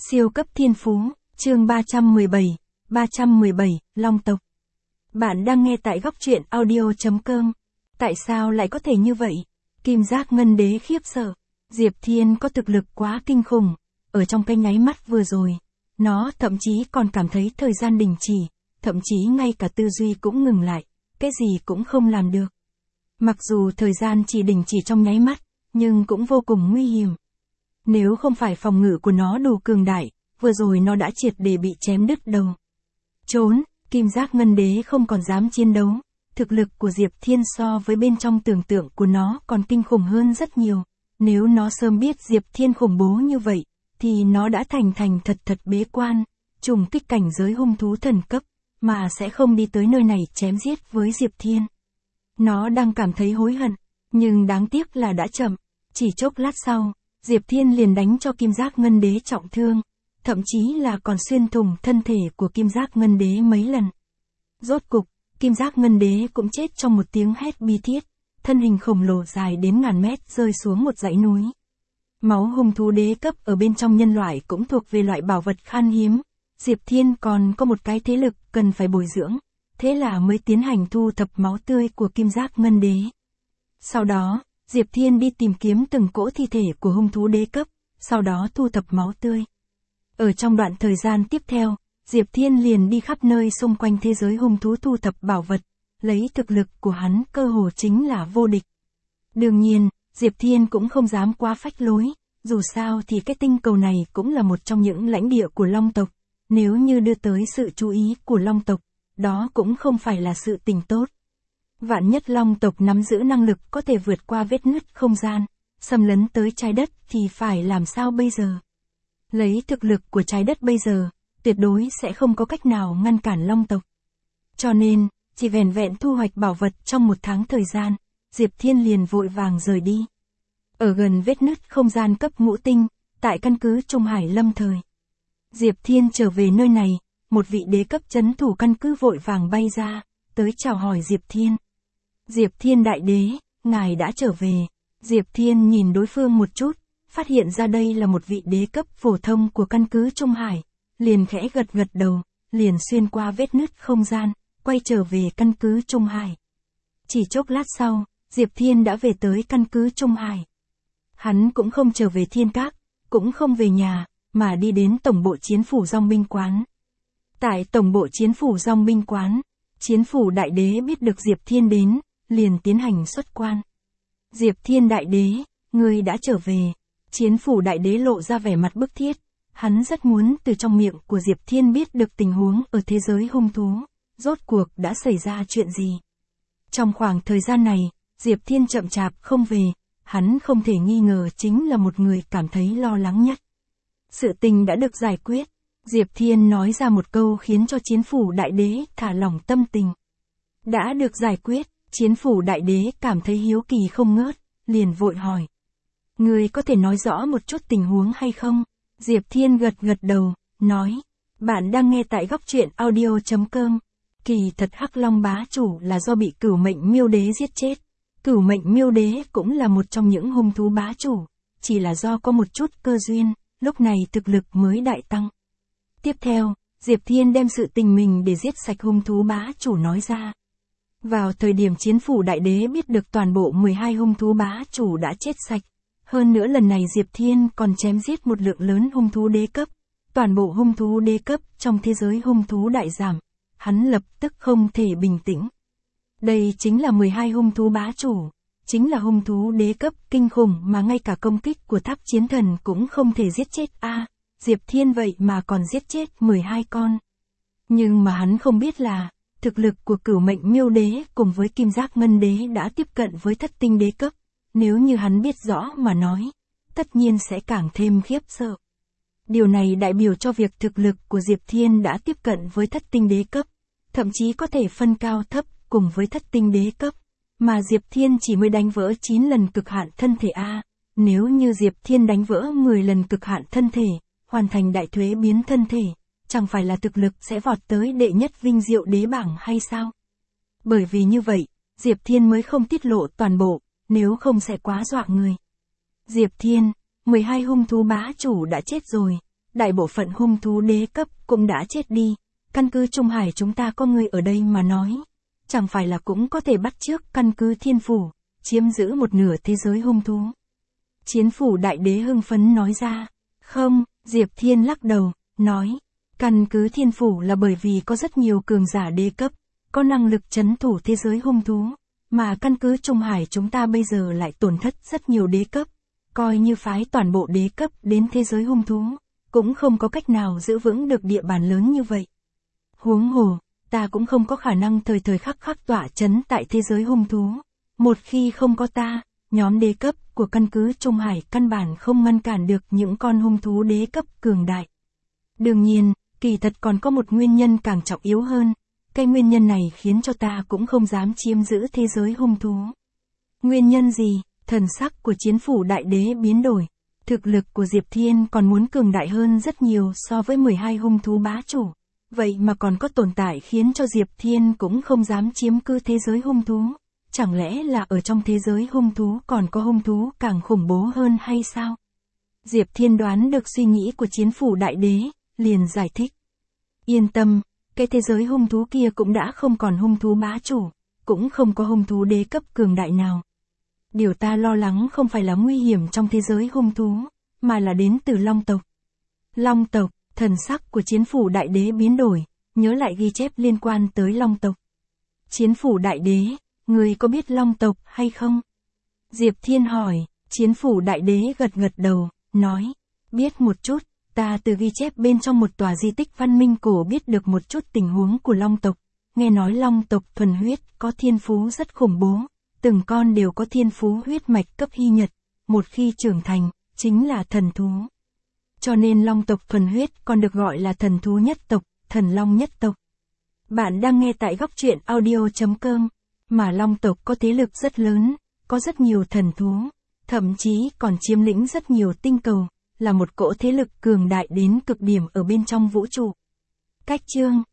Siêu cấp thiên phú, chương 317, Long tộc. Bạn đang nghe tại góc truyện audio.com. Tại sao lại có thể như vậy? Kim giác ngân đế khiếp sợ. Diệp Thiên có thực lực quá kinh khủng. Ở trong cái nháy mắt vừa rồi, nó thậm chí còn cảm thấy thời gian đình chỉ, thậm chí ngay cả tư duy cũng ngừng lại, cái gì cũng không làm được. Mặc dù thời gian chỉ đình chỉ trong nháy mắt, nhưng cũng vô cùng nguy hiểm. Nếu không phải phòng ngự của nó đủ cường đại, vừa rồi nó đã triệt để bị chém đứt đầu. Trốn, Kim giác ngân đế không còn dám chiến đấu. Thực lực của Diệp Thiên so với bên trong tưởng tượng của nó còn kinh khủng hơn rất nhiều. Nếu nó sớm biết Diệp Thiên khủng bố như vậy, thì nó đã thành thật bế quan, trùng kích cảnh giới hung thú thần cấp, mà sẽ không đi tới nơi này chém giết với Diệp Thiên. Nó đang cảm thấy hối hận, nhưng đáng tiếc là đã chậm. Chỉ chốc lát sau, Diệp Thiên liền đánh cho Kim giác ngân đế trọng thương, thậm chí là còn xuyên thủng thân thể của Kim giác ngân đế mấy lần. Rốt cục, Kim giác ngân đế cũng chết trong một tiếng hét bi thiết, thân hình khổng lồ dài đến ngàn mét rơi xuống một dãy núi. Máu hung thú đế cấp ở bên trong nhân loại cũng thuộc về loại bảo vật khan hiếm. Diệp Thiên còn có một cái thế lực cần phải bồi dưỡng, thế là mới tiến hành thu thập máu tươi của Kim giác ngân đế. Sau đó, Diệp Thiên đi tìm kiếm từng cỗ thi thể của hung thú đế cấp, sau đó thu thập máu tươi. Ở trong đoạn thời gian tiếp theo, Diệp Thiên liền đi khắp nơi xung quanh thế giới hung thú thu thập bảo vật, lấy thực lực của hắn cơ hồ chính là vô địch. Đương nhiên, Diệp Thiên cũng không dám quá phách lối, dù sao thì cái tinh cầu này cũng là một trong những lãnh địa của Long tộc, nếu như đưa tới sự chú ý của Long tộc, đó cũng không phải là sự tình tốt. Vạn nhất Long tộc nắm giữ năng lực có thể vượt qua vết nứt không gian, xâm lấn tới trái đất thì phải làm sao bây giờ? Lấy thực lực của trái đất bây giờ, tuyệt đối sẽ không có cách nào ngăn cản Long tộc. Cho nên, chỉ vẻn vẹn thu hoạch bảo vật trong một tháng thời gian, Diệp Thiên liền vội vàng rời đi. Ở gần vết nứt không gian cấp ngũ tinh, tại căn cứ Trung Hải lâm thời. Diệp Thiên trở về nơi này, một vị đế cấp trấn thủ căn cứ vội vàng bay ra, tới chào hỏi Diệp Thiên. Diệp Thiên đại đế, ngài đã trở về. Diệp Thiên nhìn đối phương một chút, phát hiện ra đây là một vị đế cấp phổ thông của căn cứ Trung Hải, liền khẽ gật đầu, liền xuyên qua vết nứt không gian, quay trở về căn cứ Trung Hải. Chỉ chốc lát sau, Diệp Thiên đã về tới căn cứ Trung Hải. Hắn cũng không trở về Thiên Các, cũng không về nhà, mà đi đến tổng bộ chiến phủ dòng binh quán. Tại tổng bộ chiến phủ dòng binh quán, chiến phủ đại đế biết được Diệp Thiên đến, liền tiến hành xuất quan. Diệp Thiên đại đế, ngươi đã trở về. Chiến phủ đại đế lộ ra vẻ mặt bức thiết. Hắn rất muốn từ trong miệng của Diệp Thiên biết được tình huống ở thế giới hung thú, rốt cuộc đã xảy ra chuyện gì. Trong khoảng thời gian này, Diệp Thiên chậm chạp không về, hắn không thể nghi ngờ chính là một người cảm thấy lo lắng nhất. Sự tình đã được giải quyết. Diệp Thiên nói ra một câu khiến cho chiến phủ đại đế thả lỏng tâm tình. Đã được giải quyết, chiến phủ đại đế cảm thấy hiếu kỳ không ngớt, liền vội hỏi. Ngươi có thể nói rõ một chút tình huống hay không? Diệp Thiên gật đầu, nói. Bạn đang nghe tại góc truyện audio.com. Kỳ thật Hắc Long bá chủ là do bị Cửu Mệnh Miêu Đế giết chết. Cửu Mệnh Miêu Đế cũng là một trong những hung thú bá chủ, chỉ là do có một chút cơ duyên, lúc này thực lực mới đại tăng. Tiếp theo, Diệp Thiên đem sự tình mình để giết sạch hung thú bá chủ nói ra. Vào thời điểm chiến phủ đại đế biết được toàn bộ 12 hung thú bá chủ đã chết sạch. Hơn nữa lần này Diệp Thiên còn chém giết một lượng lớn hung thú đế cấp. Toàn bộ hung thú đế cấp trong thế giới hung thú đại giảm. Hắn lập tức không thể bình tĩnh. Đây chính là 12 hung thú bá chủ. Chính là hung thú đế cấp kinh khủng mà ngay cả công kích của tháp chiến thần cũng không thể giết chết Diệp Thiên vậy mà còn giết chết 12 con. Nhưng mà hắn không biết là, thực lực của Cửu Mệnh Miêu Đế cùng với Kim giác ngân đế đã tiếp cận với thất tinh đế cấp. Nếu như hắn biết rõ mà nói, tất nhiên sẽ càng thêm khiếp sợ. Điều này đại biểu cho việc thực lực của Diệp Thiên đã tiếp cận với thất tinh đế cấp, thậm chí có thể phân cao thấp cùng với thất tinh đế cấp, mà Diệp Thiên chỉ mới đánh vỡ 9 lần cực hạn thân thể nếu như Diệp Thiên đánh vỡ 10 lần cực hạn thân thể, hoàn thành đại thuế biến thân thể, chẳng phải là thực lực sẽ vọt tới đệ nhất vinh diệu đế bảng hay sao? Bởi vì như vậy, Diệp Thiên mới không tiết lộ toàn bộ, nếu không sẽ quá dọa người. Diệp Thiên, 12 hung thú bá chủ đã chết rồi, đại bộ phận hung thú đế cấp cũng đã chết đi. Căn cứ Trung Hải chúng ta có người ở đây mà nói. Chẳng phải là cũng có thể bắt chước căn cứ Thiên Phủ, chiếm giữ một nửa thế giới hung thú. Chiến phủ đại đế hưng phấn nói ra. Không, Diệp Thiên lắc đầu, nói. Căn cứ Thiên Phủ là bởi vì có rất nhiều cường giả đế cấp, có năng lực trấn thủ thế giới hung thú. Mà căn cứ Trung Hải chúng ta bây giờ lại tổn thất rất nhiều đế cấp. Coi như phái toàn bộ đế cấp đến thế giới hung thú, cũng không có cách nào giữ vững được địa bàn lớn như vậy. Huống hồ, ta cũng không có khả năng thời thời khắc khắc tỏa chấn tại thế giới hung thú. Một khi không có ta, nhóm đế cấp của căn cứ Trung Hải căn bản không ngăn cản được những con hung thú đế cấp cường đại. Đương nhiên, kỳ thật còn có một nguyên nhân càng trọng yếu hơn. Cái nguyên nhân này khiến cho ta cũng không dám chiếm giữ thế giới hung thú. Nguyên nhân gì? Thần sắc của chiến phủ đại đế biến đổi. Thực lực của Diệp Thiên còn muốn cường đại hơn rất nhiều so với 12 hung thú bá chủ. Vậy mà còn có tồn tại khiến cho Diệp Thiên cũng không dám chiếm cứ thế giới hung thú. Chẳng lẽ là ở trong thế giới hung thú còn có hung thú càng khủng bố hơn hay sao? Diệp Thiên đoán được suy nghĩ của chiến phủ đại đế, liền giải thích. Yên tâm, cái thế giới hung thú kia cũng đã không còn hung thú bá chủ, cũng không có hung thú đế cấp cường đại nào. Điều ta lo lắng không phải là nguy hiểm trong thế giới hung thú, mà là đến từ Long tộc. Long tộc, thần sắc của chiến phủ đại đế biến đổi, nhớ lại ghi chép liên quan tới Long tộc. Chiến phủ đại đế, người có biết Long tộc hay không? Diệp Thiên hỏi, chiến phủ đại đế gật gật đầu, nói, biết một chút, ta từ ghi chép bên trong một tòa di tích văn minh cổ biết được một chút tình huống của Long tộc. Nghe nói Long tộc thuần huyết có thiên phú rất khủng bố, từng con đều có thiên phú huyết mạch cấp hy nhật, một khi trưởng thành, chính là thần thú. Cho nên Long tộc thuần huyết còn được gọi là thần thú nhất tộc, thần long nhất tộc. Bạn đang nghe tại góc truyện audio.com, mà Long tộc có thế lực rất lớn, có rất nhiều thần thú, thậm chí còn chiếm lĩnh rất nhiều tinh cầu, là một cỗ thế lực cường đại đến cực điểm ở bên trong vũ trụ. Cách chương